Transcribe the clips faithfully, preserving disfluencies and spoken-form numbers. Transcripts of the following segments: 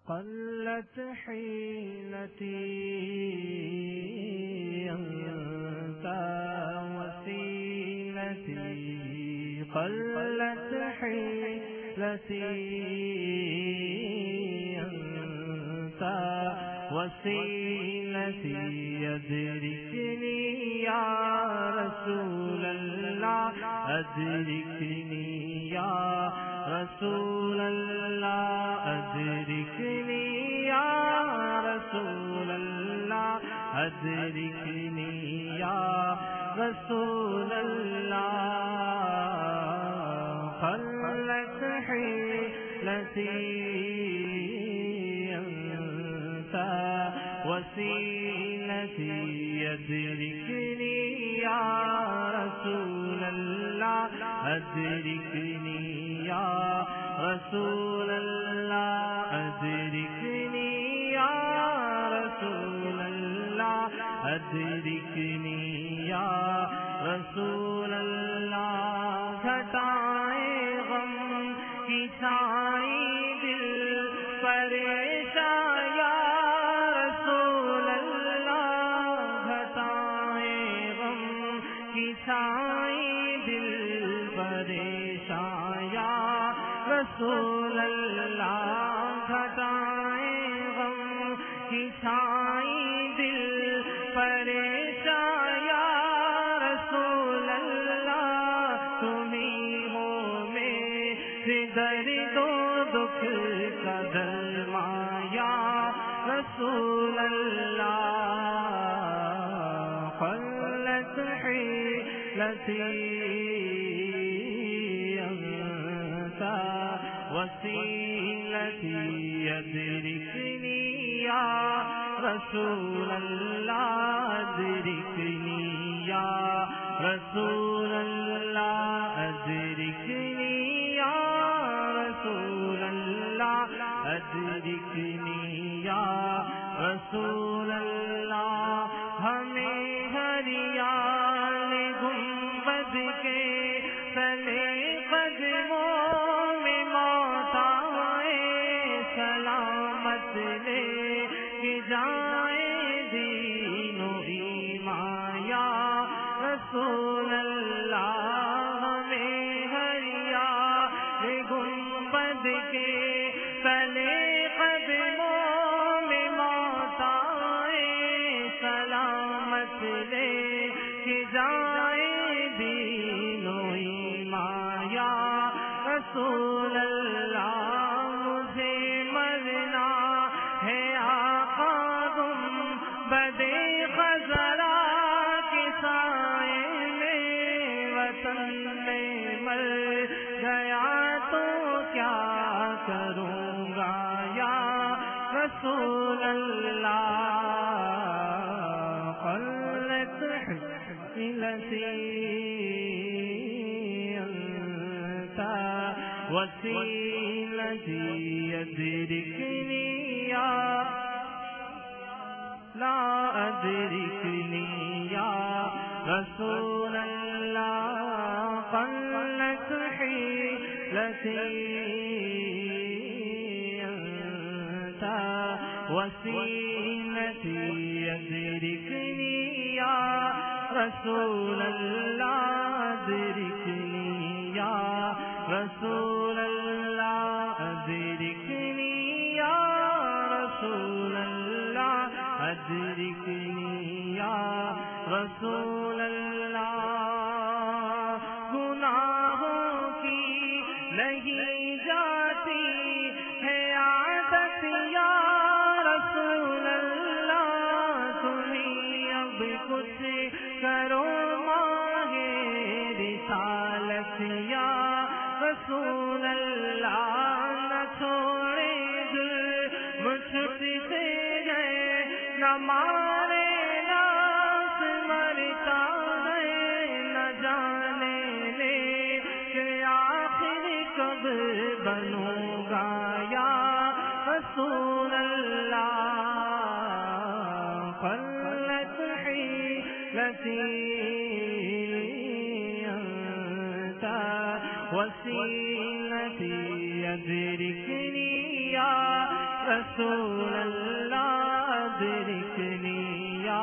قلت حيلتي أنت وسيلتي قلت حيلتي أنت وسيلتي أدركني يا رسول الله أدركني يا رسول الله أدركني يا رسول الله أدركني يا رسول الله قلت حيلتي أنت وسيلتي أدركني يا رسول الله أدركني يا رسول الله أدركني يا رسول الله أدركني يا رسول الله گھٹائیں غم کی چھائی دل پریشان یا رسول اللہ گھٹائیں غم کی چھائی دل پریشان یا رسول اللہ گھٹائیں غم کی چھائی دل پریشان یا رسول اللہ تمہیں ہو میرے درد و دکھ کا درمان یا رسول اللہ قلت حیلتی وسیلتی أدركني يا رسول الله أدركني يا رسول الله أدركني يا رسول الله أدركني يا رسول الله ہمیں ہریال گنبد کے تلے قدموں میں موت آئے سلامت لے کے جائیں دین و ایمان یا رسول اللہ ہمیں ہریال گنبد کے تلے قدموں میں موت آئے سلامت لے کے جائیں دین و ایمان یا رسول اللہ مجھے مرنا ہے آقا تم بدے خزرا کے سائے میں وطن میں مر گیا تو کیا کروں گا یا رسول اللہ قلت حیلتی وسيلتي أدركني يا لا أدركني يا رسول الله قلت حيلتي أنت وسيلتي أدركني يا رسول الله أدركني يا رسول اللہ أدركني يا رسول اللہ أدركني يا رسول اللہ گناہوں کی نہیں جاتی ہے عادت یا رسول اللہ تمہیں اب کچھ کرو مانگے رسالت یا رسول اللہ نہ چھوڑے ظلم چھٹ سے گئے نہ مارے لاس مرتا ہے نہ جانے لے کہ آخر کب بنوں گا یا رسول اللہ قلت حیلتی وسيلتي أدركني يا رسول اللہ ادرکنی یا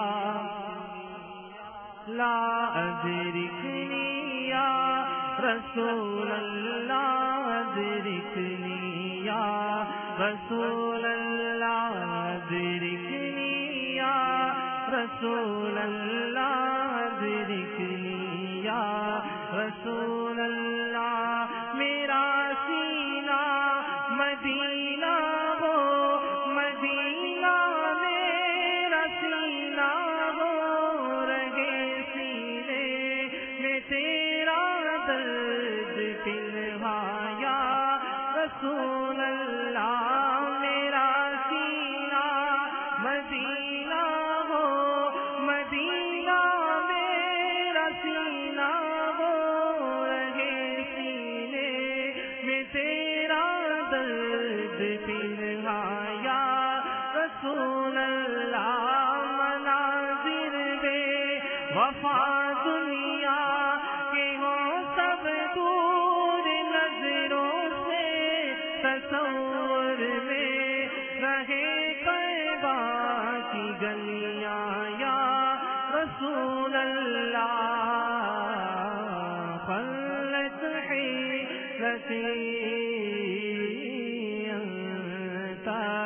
لا ادرکنی یا رسول اللہ ادرکنی یا رسول اللہ ادرکنی یا رسول اللہ ادرکنی یا رسول اللہ میرا سینہ مدینہ ہو مدینہ میرا سینہ ہو رہے سینے میں تیرا درد پنہا یا رسول اللہ میرا سینہ مدینہ ہو مدینہ میرا سینہ ہو رہے سینے میں تیرا درد پنہا یا رسول اللہ مناظر بے وفا دنیا کے ہوں سب دور نظروں سے تصور میں رہے طیبہ کی گلیاں یا رسول اللہ قلت حیلتی انت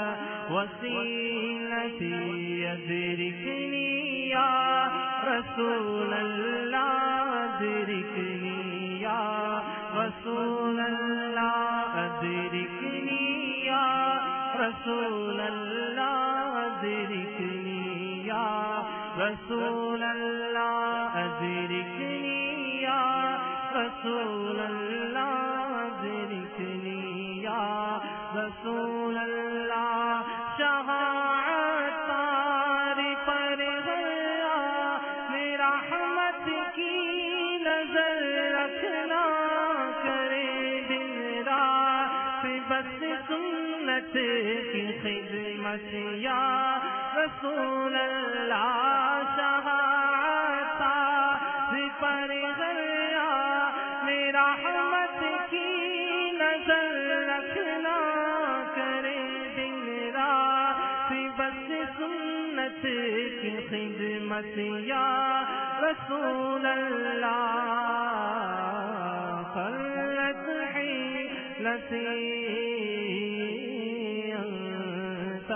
وسیلتی ادرکنی یا رسول اللہ ادرکنی یا رسول اللہ ادرکنی یا رسول اللہ ادرکنی یا رسول اللہ ادرکنی یا رسول اللہ ادرکنی یا رسول اللہ شہادت تاری پر گیا میرا رحمت کی نظر رکھنا کرے دن رات بس سنت کی خدمت یا رسول اللہ شہادت تاری پر گیا میرا رحمت کی نظر رکھنا کرے دن رات بس سنت کی خدمت یا رسول اللہ قلت حیلتی انت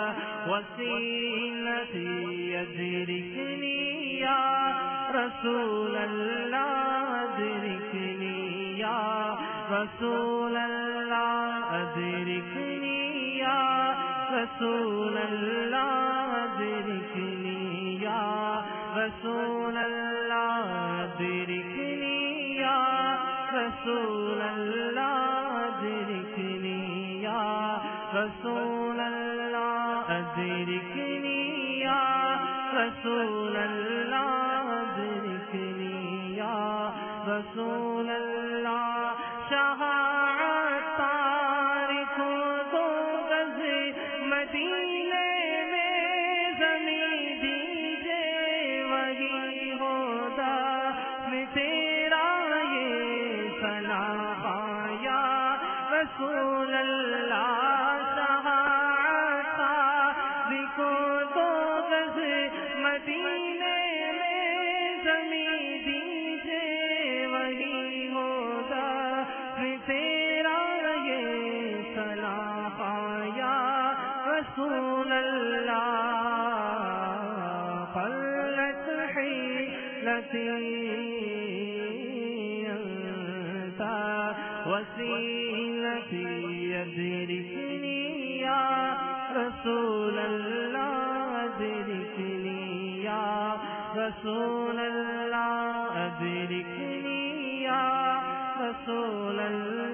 وسیلتی ادرکنی یا رسول اللہ ادرکنی یا رسول اللہ ادرکنی یا رسول اللہ ادرکنی یا رسول اللہ ادرکنی یا رسول اللہ ادرکنی یا رسول اللہ ادرکنی یا رسول اللہ ادرکنی یا رسول اللہ شہادت تاری کو دو گز مدینے میں زمین دیجے وہی ہوتا میں تیرا یہ ثنا یا رسول اللہ شہادت تاری کو دو گز مدینے میں زمین دیجے وہی ہوتا میں تیرا یہ ثنا یا رسول اللہ قلت حیلتی انت وسیلتی ادرکنی یا رسول اللہ ادرکنی یا رسول اللہ ادرکنی یا رسول اللہ